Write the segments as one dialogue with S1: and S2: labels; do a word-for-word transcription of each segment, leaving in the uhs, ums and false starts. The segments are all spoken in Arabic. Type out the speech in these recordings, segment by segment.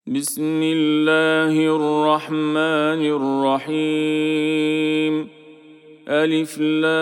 S1: بسم الله الرحمن الرحيم. ألف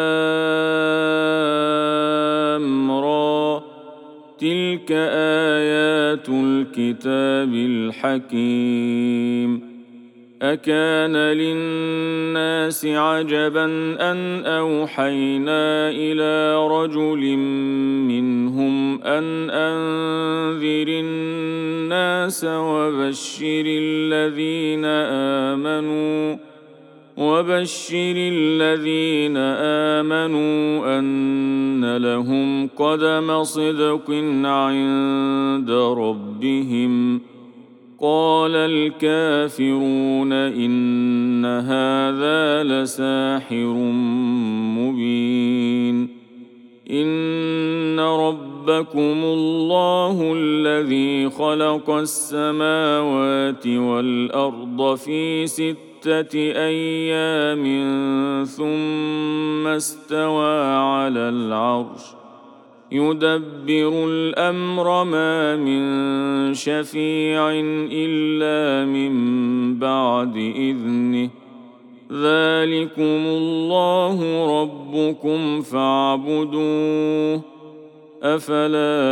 S1: لام را، تلك آيات الكتاب الحكيم. أكان للناس عجبا أن أوحينا إلى رجل منهم أن أنذر الناس وبشر الذين آمنوا وبشر الذين آمنوا أن لهم قدم صدق عند ربهم. قال الكافرون إن هذا لساحر مبين. إن ربكم الله الذي خلق السماوات والأرض في ستة أيام ثم استوى على العرش يدبر الأمر ما من شفيع إلا من بعد إذنه. ذلكم الله ربكم فاعبدوه أفلا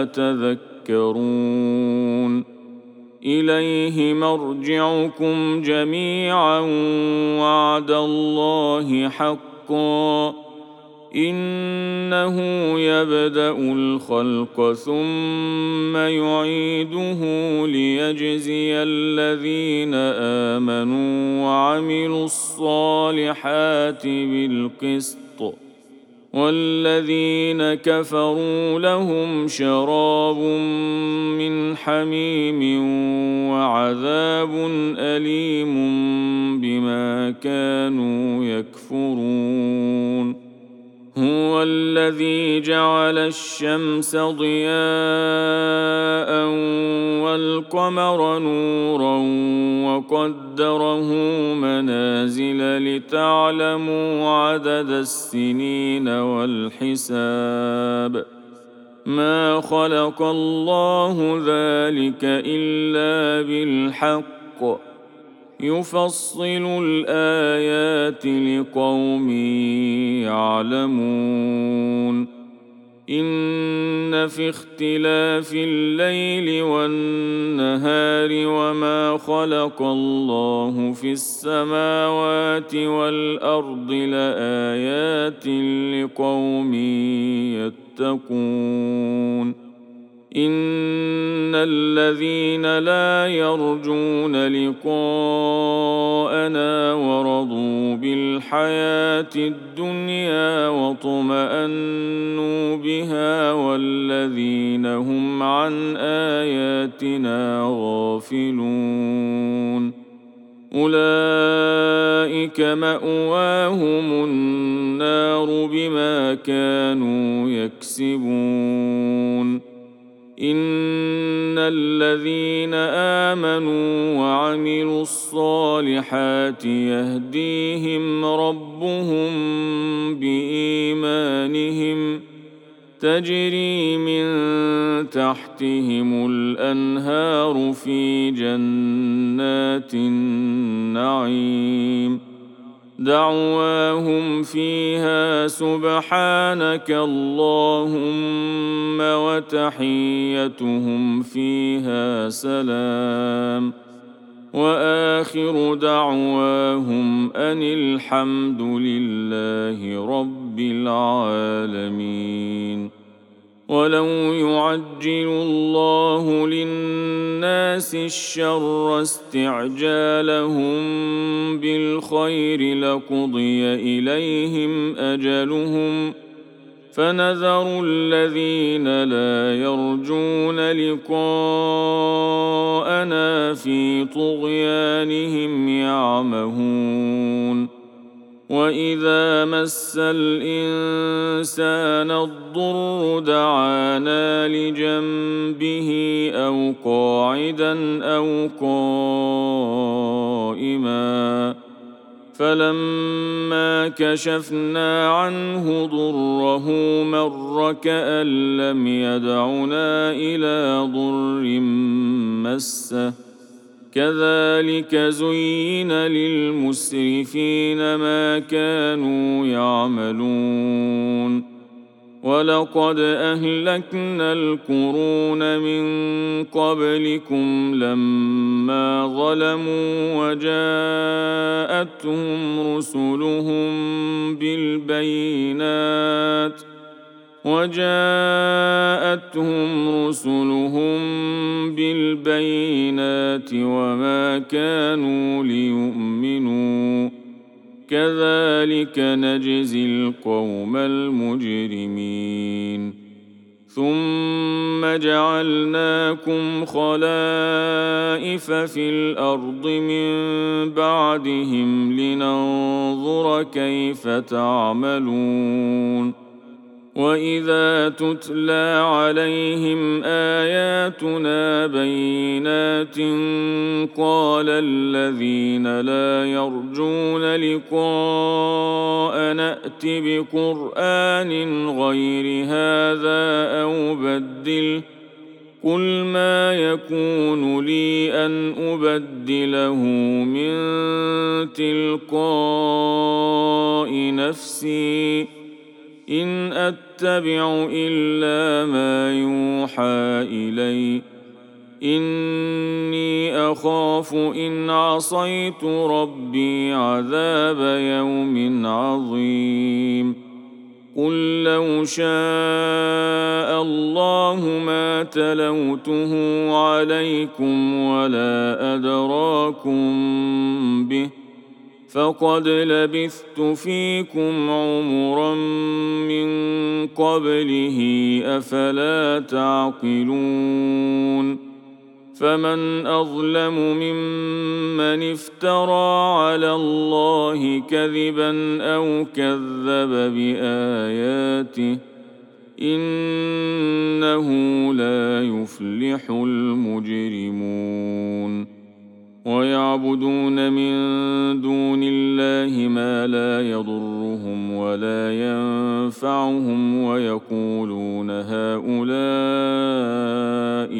S1: تذكرون. إليه مرجعكم جميعا وعد الله حقا. إنه يبدأ الخلق ثم يعيده ليجزي الذين آمنوا وعملوا الصالحات بالقسط، والذين كفروا لهم شراب من حميم وعذاب أليم بما كانوا يكفرون. هو الذي جعل الشمس ضياء والقمر نورا وقدره منازل لتعلموا عدد السنين والحساب. ما خلق الله ذلك إلا بالحق. يفصل الآيات لقوم يعلمون. إن في اختلاف الليل والنهار وما خلق الله في السماوات والأرض لآيات لقوم يتقون. إن الذين لا يرجون لقاءنا ورضوا بالحياة الدنيا واطمأنوا بها والذين هم عن آياتنا غافلون أولئك مأواهم النار بما كانوا يكسبون. إن الذين آمنوا وعملوا الصالحات يهديهم ربهم بإيمانهم تجري من تحتهم الأنهار في جنات النعيم. دعواهم فيها سبحانك اللهم وتحيتهم فيها سلام. وآخر دعواهم أن الحمد لله رب العالمين. ولو يعجل الله للناس الشر استعجالهم بالخير لقضي إليهم أجلهم فنذر الذين لا يرجون لقاءنا في طغيانهم يعمهون. وإذا مس الإنسان الضر دعانا لجنبه أو قاعدا أو قائما فلما كشفنا عنه ضره مر كأن لم يدعنا إلى ضر مسه كذلك زين للمسرفين ما كانوا يعملون ولقد أهلكنا القرون من قبلكم لما ظلموا وجاءتهم رسلهم بالبينات وجاءتهم رسلهم بالبينات وما كانوا ليؤمنوا كذلك نجزي القوم المجرمين ثم جعلناكم خلائف في الأرض من بعدهم لننظر كيف تعملون وإذا تتلى عليهم آياتنا بينات قال الذين لا يرجون لقاء نأت بقرآن غير هذا أو بدله قل ما يكون لي أن أبدله من تلقاء نفسي إن أتبع إلا ما يوحى إلي إني أخاف إن عصيت ربي عذاب يوم عظيم قل لو شاء الله ما تلوته عليكم ولا أدراكم به فقد لبثت فيكم عمرا من قبله أفلا تعقلون فمن أظلم ممن افترى على الله كذبا أو كذب بآياته إنه لا يفلح المجرمون ويعبدون من دون الله ما لا يضرهم ولا ينفعهم ويقولون هؤلاء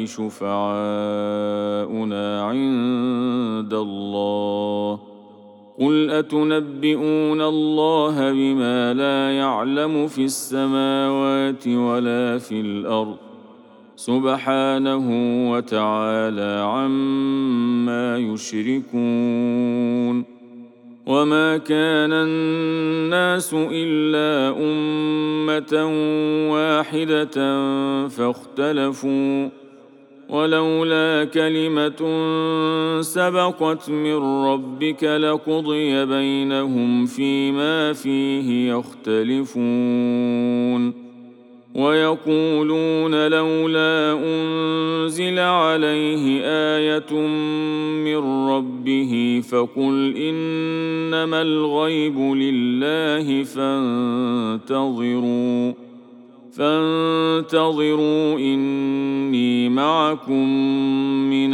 S1: شفعاؤنا عند الله قل أتنبئون الله بما لا يعلم في السماوات ولا في الأرض سبحانه وتعالى عما يشركون وما كان الناس إلا أمة واحدة فاختلفوا ولولا كلمة سبقت من ربك لقضي بينهم فيما فيه يختلفون ويقولون لولا أنزل عليه آية من ربه فقل إنما الغيب لله فانتظروا فانتظروا إني معكم من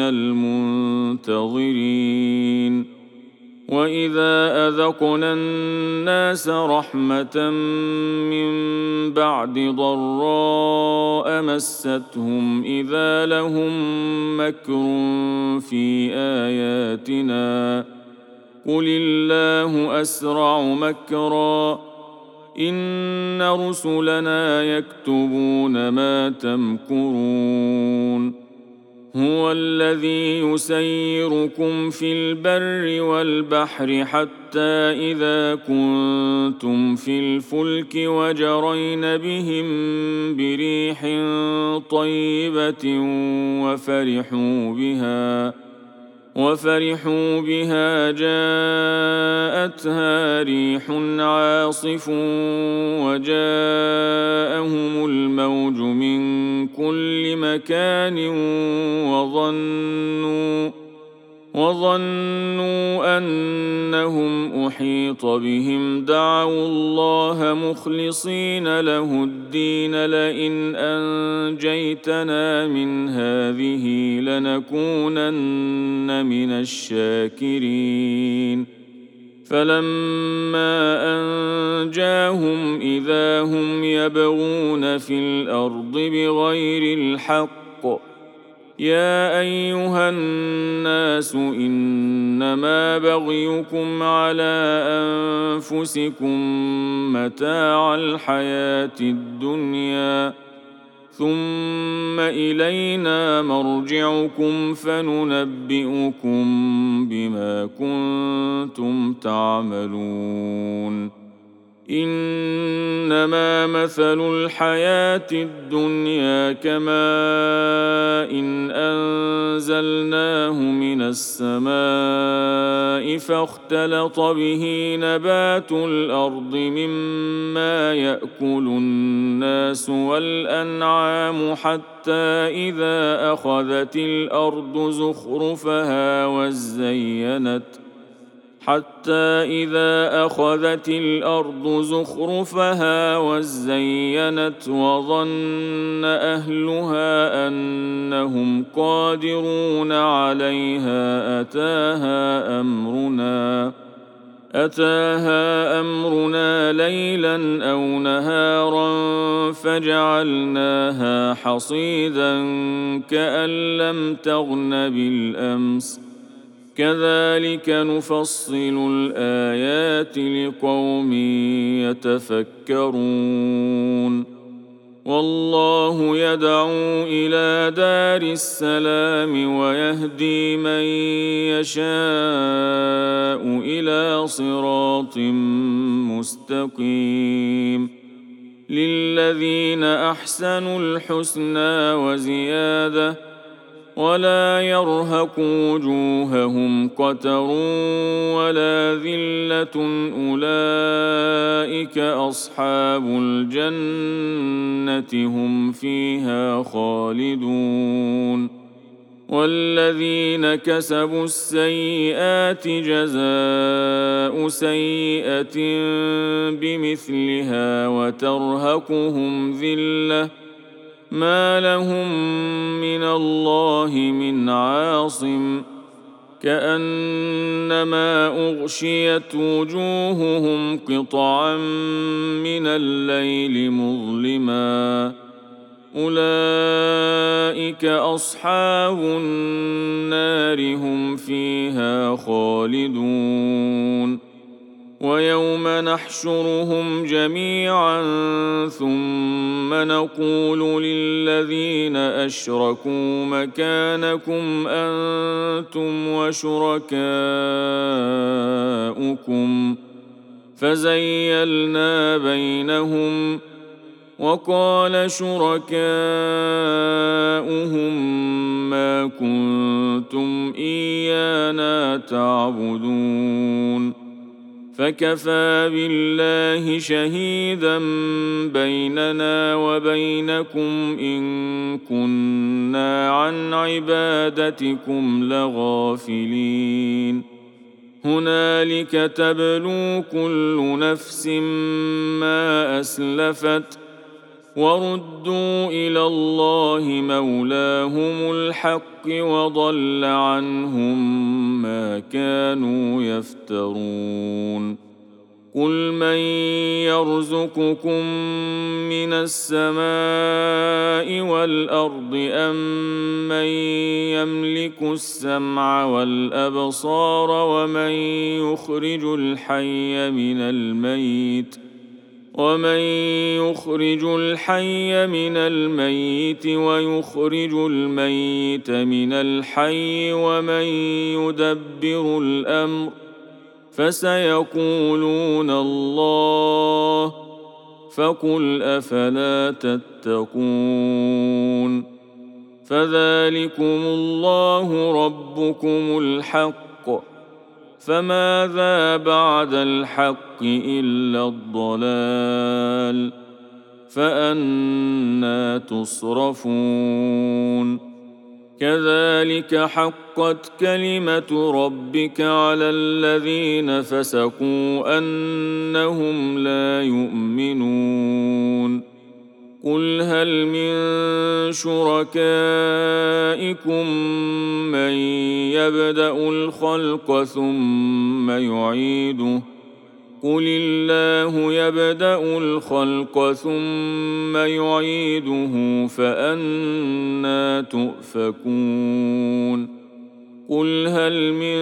S1: المنتظرين وإذا أذقنا الناس رحمة من بعد ضراء مستهم إذا لهم مكر في آياتنا قل الله أسرع مكرا إن رسلنا يكتبون ما تمكرون هو الذي يسيركم في البر والبحر حتى إذا كنتم في الفلك وجرين بهم بريح طيبة وفرحوا بها وفرحوا بها جاءتها ريح عاصف وجاءهم الموج من كل مكان وظنوا وظنوا أنهم أحيط بهم دعوا الله مخلصين له الدين لئن أنجيتنا من هذه لنكونن من الشاكرين فلما أنجاهم إذا هم يبغون في الأرض بغير الحق يا أيها الناس إنما بغيكم على أنفسكم متاع الحياة الدنيا ثم إلينا مرجعكم فننبئكم بما كنتم تعملون إنما مثل الحياة الدنيا كماء إن أنزلناه من السماء فاختلط به نبات الأرض مما يأكل الناس والأنعام حتى إذا أخذت الأرض زخرفها وزينت حتى إذا أخذت الأرض زخرفها وزينت وظن أهلها أنهم قادرون عليها أتاها أمرنا أتاها أمرنا ليلا أو نهارا فجعلناها حصيدا كأن لم تغن بالأمس كذلك نفصل الآيات لقوم يتفكرون والله يدعو إلى دار السلام ويهدي من يشاء إلى صراط مستقيم للذين أحسنوا الحسنى وزيادة ولا يرهق وجوههم قتر ولا ذلة أولئك أصحاب الجنة هم فيها خالدون والذين كسبوا السيئات جزاء سيئة بمثلها وترهقهم ذلة ما لهم من الله من عاصم كأنما أغشيت وجوههم قطعا من الليل مظلما أولئك أصحاب النار هم فيها خالدون ويوم نحشرهم جميعا ثم نقول للذين أشركوا مكانكم أنتم وشركاؤكم فزيلنا بينهم وقال شركاؤهم ما كنتم إيانا تعبدون فكفى بالله شهيدا بيننا وبينكم إن كنا عن عبادتكم لغافلين هنالك تبلو كل نفس ما أسلفت وردوا إلى الله مولاهم الحق وضل عنهم ما كانوا يفترون قل من يرزقكم من السماء والأرض أم من يملك السمع والأبصار ومن يخرج الحي من الميت ومن يخرج الحي من الميت ويخرج الميت من الحي ومن يدبر الأمر فسيقولون الله فقل أفلا تتقون فذلكم الله ربكم الحق فماذا بعد الحق إلا الضلال فأنى تصرفون كذلك حقت كلمة ربك على الذين فسقوا أنهم لا يؤمنون قل هل من شركائكم من يبدأ الخلق ثم يعيده قل الله يبدأ الخلق ثم يعيده فأنى تؤفكون قل هل من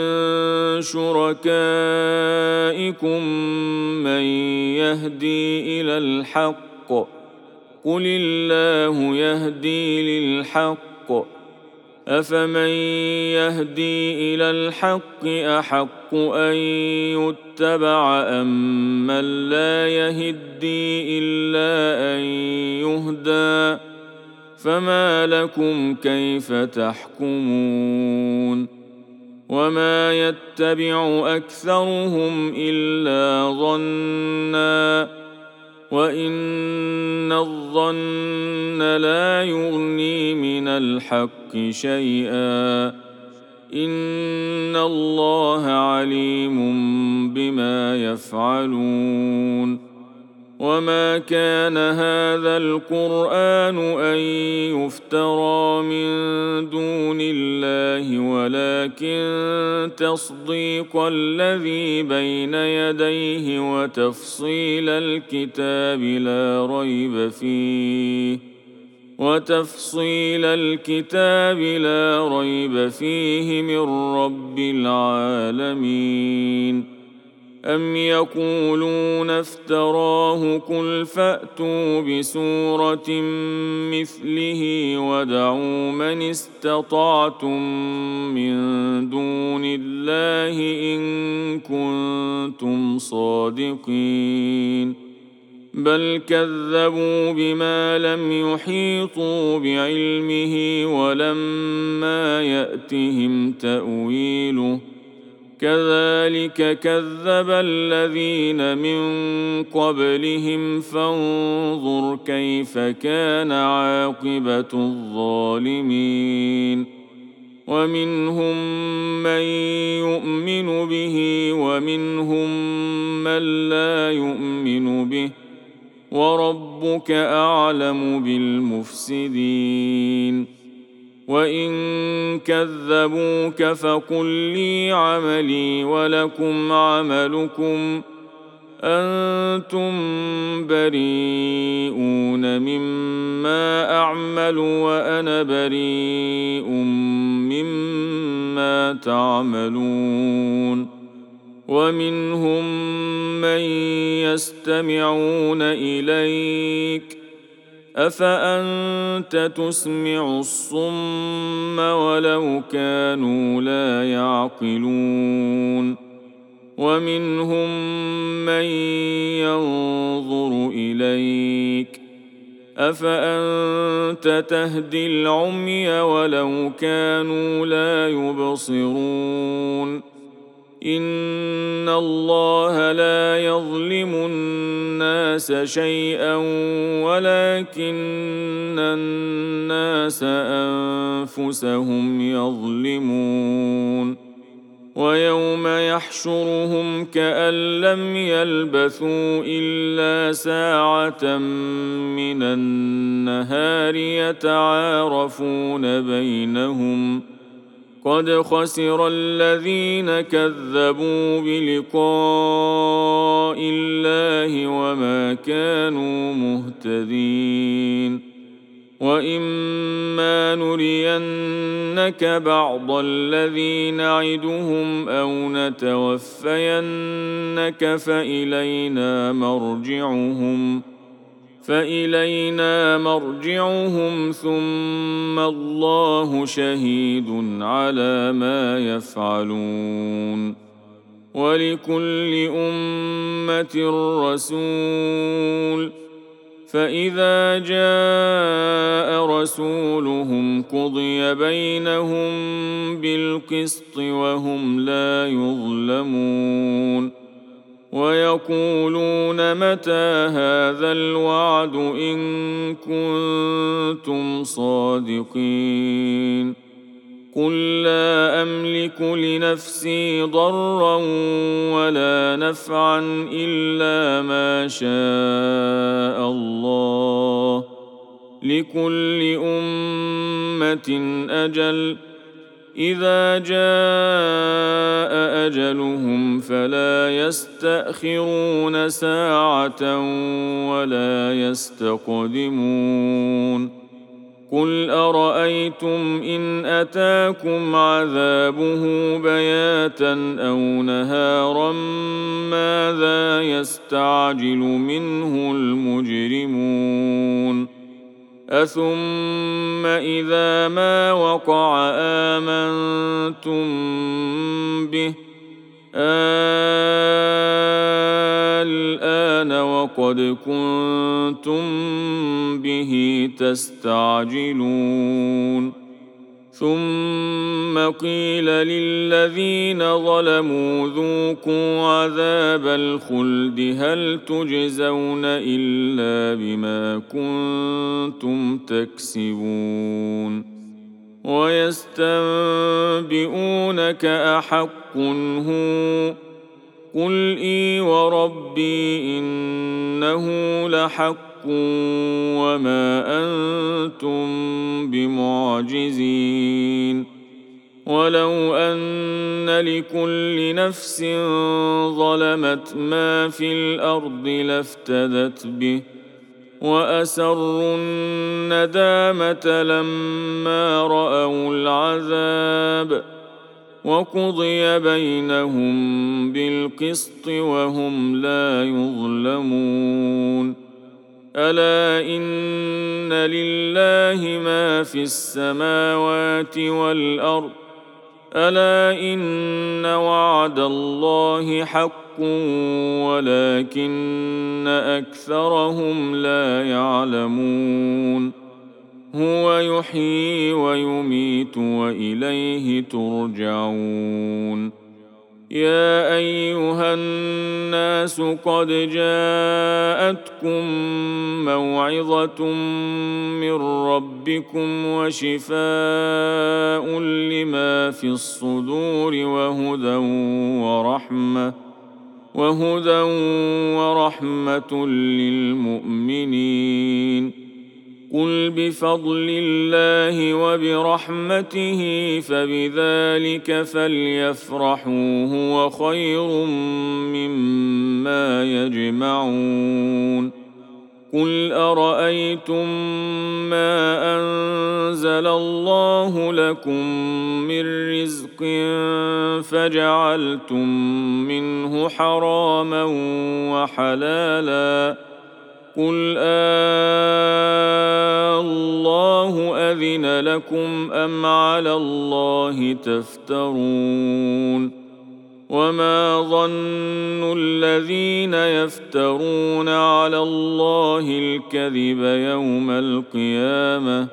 S1: شركائكم من يهدي إلى الحق قل الله يهدي للحق أفمن يهدي إلى الحق أحق أن يتبع أم من لا يهدي إلا أن يهدى فما لكم كيف تحكمون وما يتبع أكثرهم إلا ظنًّا وإن الظن لا يغني من الحق شيئا إن الله عليم بما يفعلون وما كان هذا القرآن أن يفترى من دون الله ولكن تصديق الذي بين يديه وتفصيل الكتاب لا ريب فيه وتفصيل الكتاب لا ريب فيه من رب العالمين أم يقولون افتراه قل فأتوا بسورة مثله ودعوا من استطعتم من دون الله إن كنتم صادقين بل كذبوا بما لم يحيطوا بعلمه ولما يأتهم تأويله كذلك كذب الذين من قبلهم فانظر كيف كان عاقبة الظالمين ومنهم من يؤمن به ومنهم من لا يؤمن به وربك أعلم بالمفسدين وإن كذبوك فقل لي عملي ولكم عملكم أنتم بريئون مما أعمل وأنا بريء مما تعملون ومنهم من يستمعون إليك أفأنت تسمع الصم ولو كانوا لا يعقلون ومنهم من ينظر إليك أفأنت تهدي العمي ولو كانوا لا يبصرون إن الله لا يظلم الناس شيئا ولكن الناس أنفسهم يظلمون ويوم يحشرهم كأن لم يلبثوا إلا ساعة من النهار يتعارفون بينهم قد خسر الذين كذبوا بلقاء الله وما كانوا مهتدين وإما نرينك بعض الذي نعدهم أو نتوفينك فإلينا مرجعهم فإلينا مرجعهم ثم الله شهيد على ما يفعلون ولكل أمة رسول فإذا جاء رسولهم قضي بينهم بالقسط وهم لا يظلمون ويقولون متى هذا الوعد إن كنتم صادقين قل لا أملك لنفسي ضرا ولا نفعا إلا ما شاء الله لكل أمة أجل إذا جاء أجلهم فلا يستأخرون ساعة ولا يستقدمون قل أرأيتم إن أتاكم عذابه بياتا أو نهارا ماذا يستعجل منه المجرمون أثم إذا ما وقع آمنتم به الآن وقد كنتم به تستعجلون ثم قيل للذين ظلموا ذوقوا عذاب الخلد هل تجزون إلا بما كنتم تكسبون ويستنبئونك أحق هو قل إي وربي إنه لحق وما أنتم بمعجزين ولو أن لكل نفس ظلمت ما في الأرض لافتدت به وأسروا الندامة لما رأوا العذاب وقضي بينهم بالقسط وهم لا يظلمون ألا إن لله ما في السماوات والأرض ألا إن وعد الله حق ولكن أكثرهم لا يعلمون هو يحيي ويميت وإليه ترجعون يا أيها الناس قد جاءتكم موعظة من ربكم وشفاء لما في الصدور وهدى ورحمة وهدى ورحمة للمؤمنين قل بفضل الله وبرحمته فبذلك فليفرحوا هو خير مما يجمعون قل أرأيتم ما أنزل الله لكم من رزق فجعلتم منه حراما وحلالا قل الله أذن لكم أم على الله تفترون وما ظن الذين يفترون على الله الكذب يوم القيامة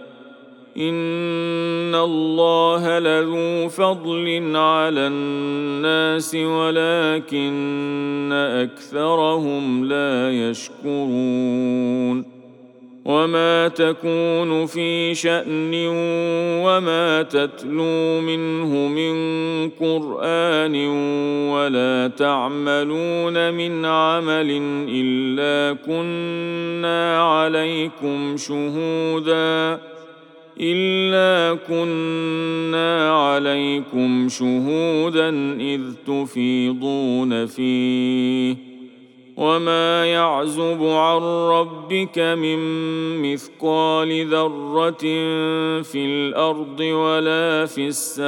S1: إن الله لذو فضل على الناس ولكن أكثرهم لا يشكرون وما تكون في شأن وما تتلو منه من قرآن ولا تعملون من عمل إلا كنا عليكم شهوداً إلا كنا عليكم شهودا إذ تفيضون فيه وما يعزب عن ربك من مثقال ذرة في الأرض ولا في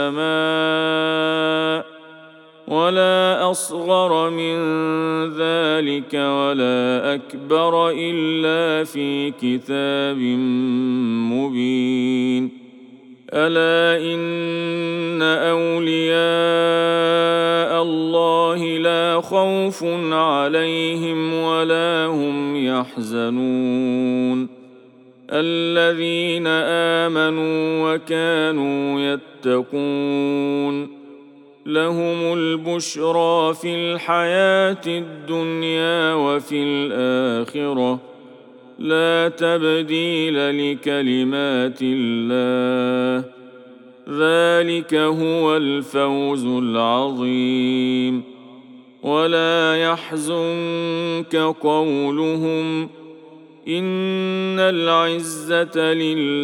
S1: السماء ولا أصغر من ذلك ولا أكبر إلا في كتاب مبين ألا إن أولياء الله لا خوف عليهم ولا هم يحزنون الذين آمنوا وكانوا يتقون لهم البشرى في الحياة الدنيا وفي الآخرة لا تبديل لكلمات الله ذلك هو الفوز العظيم ولا يحزنك قولهم إن العزة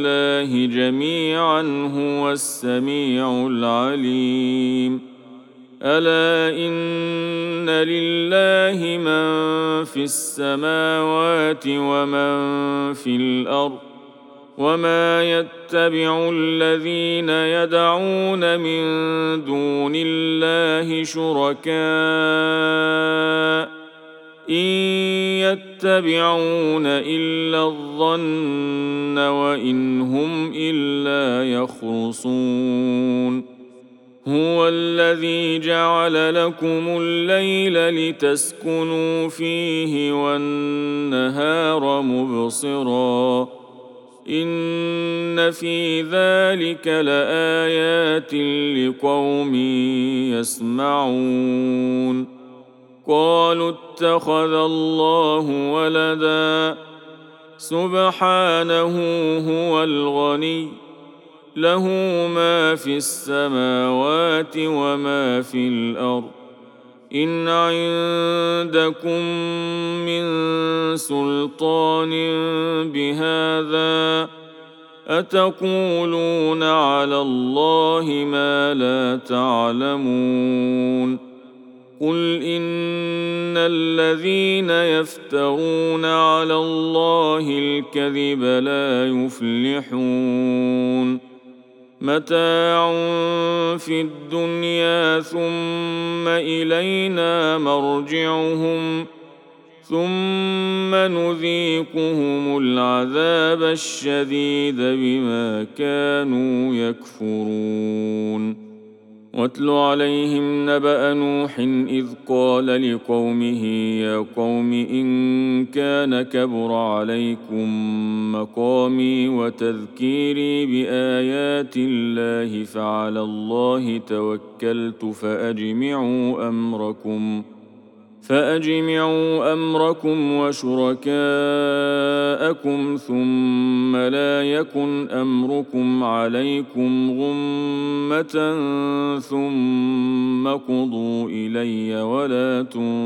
S1: لله جميعا هو السميع العليم ألا إن لله من في السماوات ومن في الأرض وما يتبع الذين يدعون من دون الله شركاء إن يتبعون إلا الظن وإن هم إلا يخرصون هو الذي جعل لكم الليل لتسكنوا فيه والنهار مبصرا إن في ذلك لآيات لقوم يسمعون قالوا اتخذ الله ولدا سبحانه هو الغني له ما في السماوات وما في الأرض إن عندكم من سلطان بهذا أتقولون على الله ما لا تعلمون قل إن الذين يفترون على الله الكذب لا يفلحون متاع في الدنيا ثم إلينا مرجعهم ثم نذيقهم العذاب الشديد بما كانوا يكفرون واتل عليهم نبأ نوح إذ قال لقومه يا قوم إن كان كبر عليكم مقامي وتذكيري بآيات الله فعلى الله توكلت فأجمعوا أمركم فأجمعوا أمركم وشركاءكم ثم لا يكن أمركم عليكم غمة ثم قضوا إلي ولا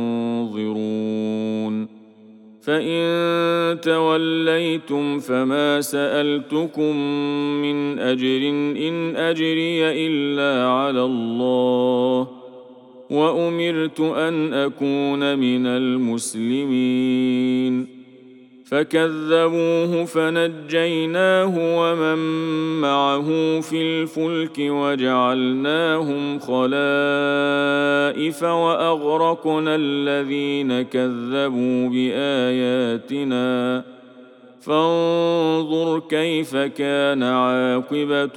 S1: تنظرون فإن توليتم فما سألتكم من أجر إن أجري إلا على الله وأمرت أن أكون من المسلمين فكذبوه فنجيناه ومن معه في الفلك وجعلناهم خلائف وأغرقنا الذين كذبوا بآياتنا فانظر كيف كان عاقبة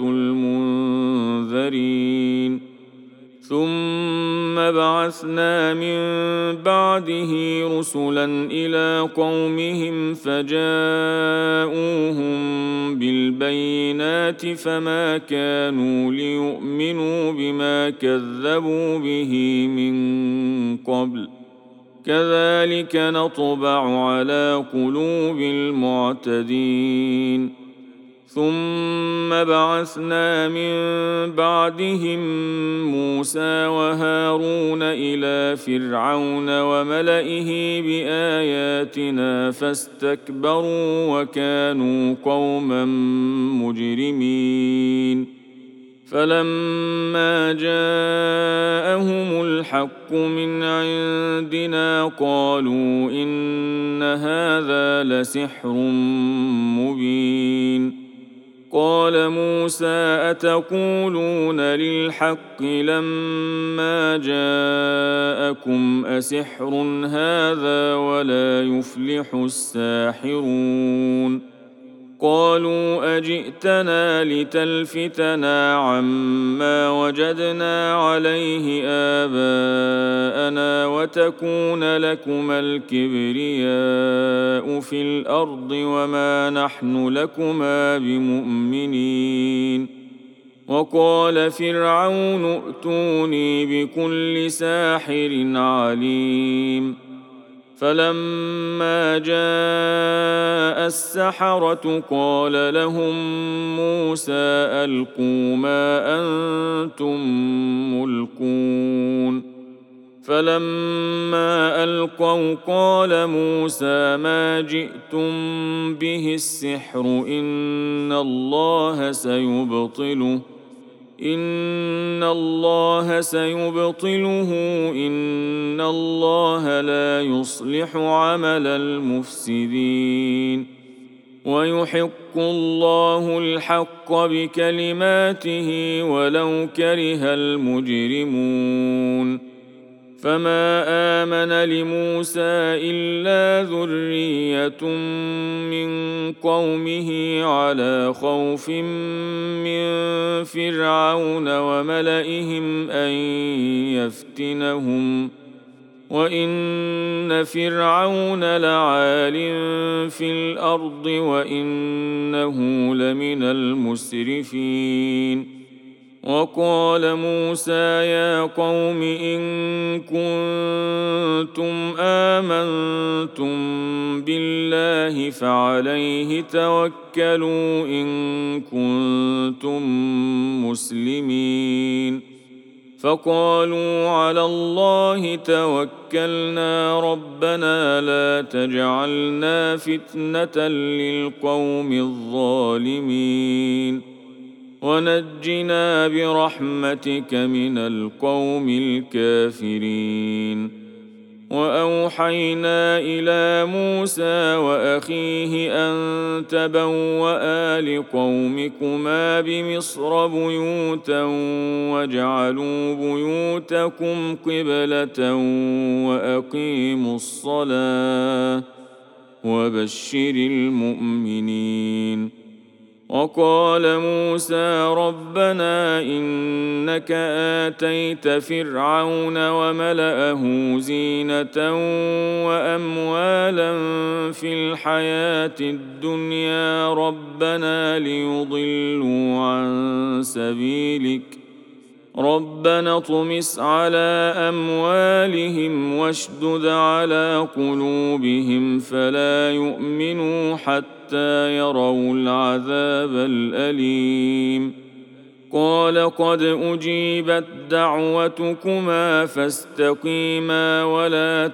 S1: المنذرين ثم بعثنا من بعده رسلا إلى قومهم فجاءوهم بالبينات فما كانوا ليؤمنوا بما كذبوا به من قبل كذلك نطبع على قلوب المعتدين ثم بعثنا من بعدهم موسى وهارون إلى فرعون وملئه بآياتنا فاستكبروا وكانوا قوما مجرمين فلما جاءهم الحق من عندنا قالوا إن هذا لسحر مبين قال موسى أتقولون للحق لما جاءكم أسحر هذا ولا يفلح الساحرون قالوا أجئتنا لتلفتنا عما وجدنا عليه آباءنا وتكون لكما الكبرياء في الأرض وما نحن لكما بمؤمنين وقال فرعون ائتوني بكل ساحر عليم فلما جاء السحرة قال لهم موسى ألقوا ما أنتم ملقون فلما ألقوا قال موسى ما جئتم به السحر إن الله سيبطله إن الله سيبطله إن الله لا يصلح عمل المفسدين ويحق الله الحق بكلماته ولو كره المجرمون فما آمن لموسى إلا ذرية من قومه على خوف من فرعون وملئهم أن يفتنهم وإن فرعون لعال في الأرض وإنه لمن المسرفين وقال موسى يا قوم إن كنتم آمنتم بالله فعليه توكلوا إن كنتم مسلمين فقالوا على الله توكلنا ربنا لا تجعلنا فتنة للقوم الظالمين ونجنا برحمتك من القوم الكافرين وأوحينا إلى موسى وأخيه أن تبوأ لقومكما بمصر بيوتا واجعلوا بيوتكم قبلة وأقيموا الصلاة وبشر المؤمنين وقال موسى ربنا إنك آتيت فرعون وملأه زينة وأموالا في الحياة الدنيا ربنا ليضلوا عن سبيلك ربنا اطمس على أموالهم واشدد على قلوبهم فلا يؤمنوا حتى يروا العذاب الأليم قال قد أجيبت دعوتكما فاستقيما ولا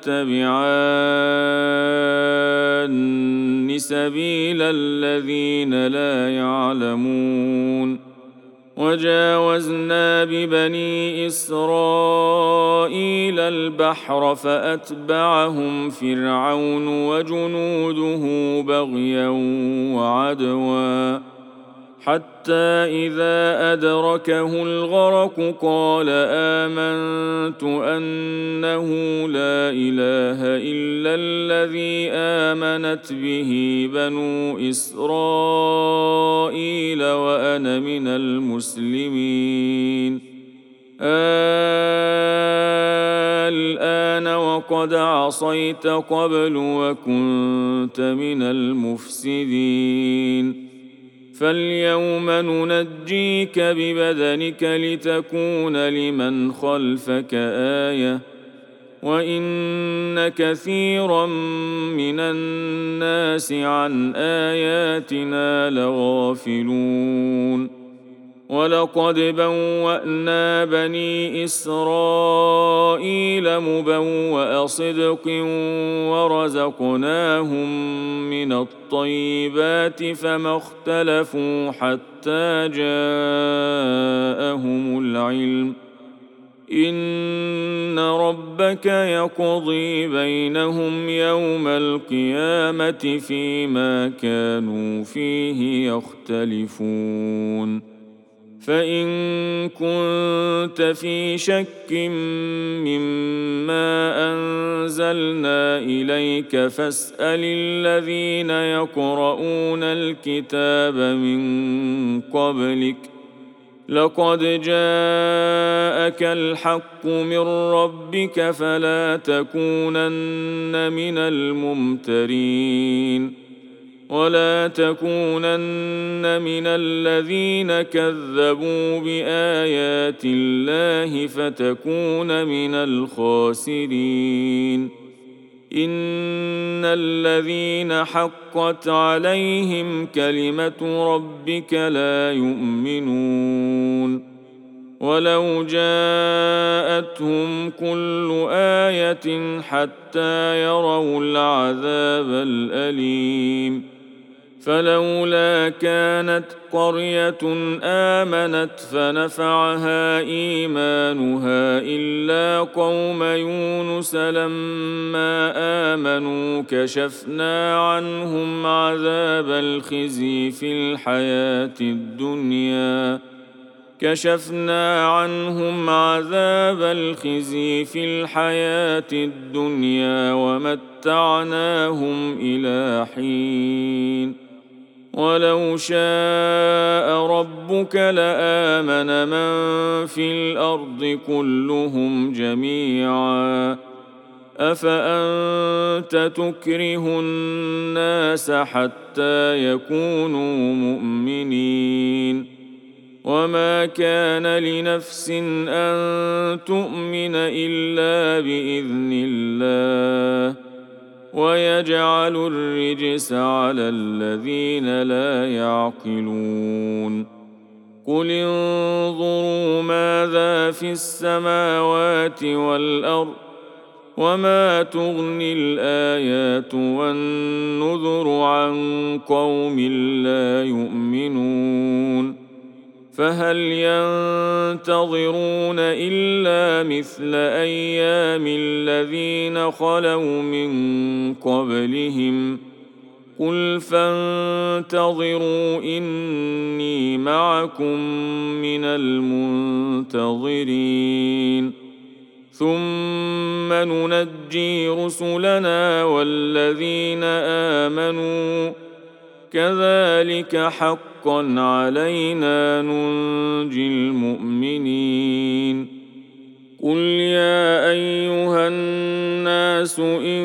S1: تتبعان سبيل الذين لا يعلمون وجاوزنا ببني إسرائيل البحر فأتبعهم فرعون وجنوده بغيا وعدوا حتى إذا أدركه الغرق قال آمنت أنه لا إله إلا الذي آمنت به بنو إسرائيل وأنا من المسلمين الآن وقد عصيت قبل وكنت من المفسدين فاليوم ننجيك ببدنك لتكون لمن خلفك آية وإن كثيرا من الناس عن آياتنا لغافلون ولقد بوأنا بني إسرائيل مبوأ صدق ورزقناهم من الطيبات فما اختلفوا حتى جاءهم العلم إن ربك يقضي بينهم يوم القيامة فيما كانوا فيه يختلفون فإن كنت في شك مما أنزلنا إليك فاسأل الذين يقرؤون الكتاب من قبلك لقد جاءك الحق من ربك فلا تكونن من الممترين ولا تكونن من الذين كذبوا بآيات الله فتكون من الخاسرين إن الذين حقت عليهم كلمة ربك لا يؤمنون ولو جاءتهم كل آية حتى يروا العذاب الأليم فلولا كانت قرية آمنت فنفعها إيمانها إلا قوم يونس لما آمنوا كشفنا عنهم عذاب الخزي في الحياة الدنيا كشفنا عنهم عذاب الخزي في الحياة الدنيا ومتعناهم إلى حين ولو شاء ربك لآمن من في الأرض كلهم جميعا أفأنت تكره الناس حتى يكونوا مؤمنين وما كان لنفس أن تؤمن إلا بإذن الله ويجعل الرجس على الذين لا يعقلون قل انظروا ماذا في السماوات والأرض وما تغني الآيات والنذر عن قوم لا يؤمنون فهل ينتظرون إلا مثل أيام الذين خلوا من قبلهم قل فانتظروا إني معكم من المنتظرين ثم ننجي رسلنا والذين آمنوا كذلك حقا علينا ننجي المؤمنين قل يا أيها الناس إن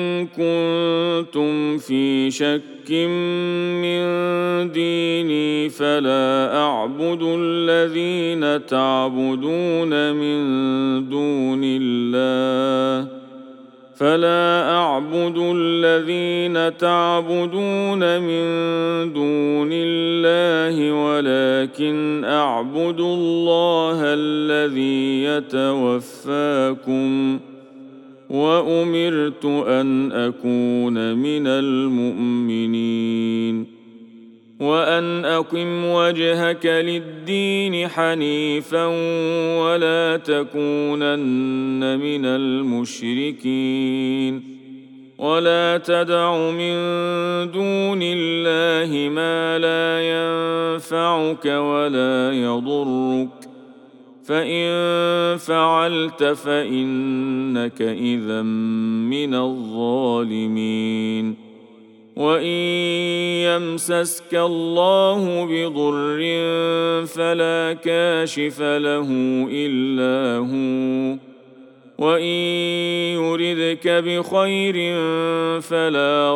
S1: كنتم في شك من ديني فلا أعبد الذين تعبدون من دون الله فلا أعبد الذين تعبدون من دون الله ولكن أعبد الله الذي يتوفاكم وأمرت أن أكون من المؤمنين وأن أقم وجهك للدين حنيفا ولا تكونن من المشركين ولا تدع من دون الله ما لا ينفعك ولا يضرك فإن فعلت فإنك إذا من الظالمين وإن يمسسك الله بضر فلا كاشف له إلا هو وإن يردك بخير فلا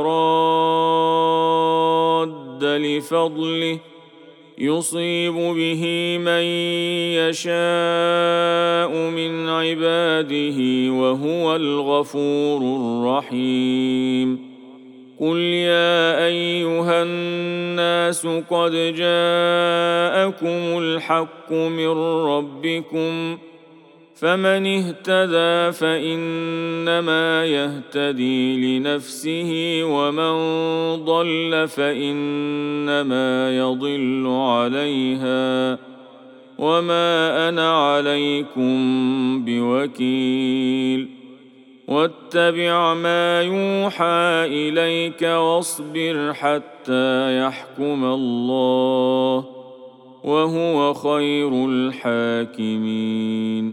S1: راد لفضله يصيب به من يشاء من عباده وهو الغفور الرحيم قل يا أيها الناس قد جاءكم الحق من ربكم فمن اهتدى فإنما يهتدي لنفسه ومن ضل فإنما يضل عليها وما أنا عليكم بوكيل واتبع ما يوحى إليك واصبر حتى يحكم الله وهو خير الحاكمين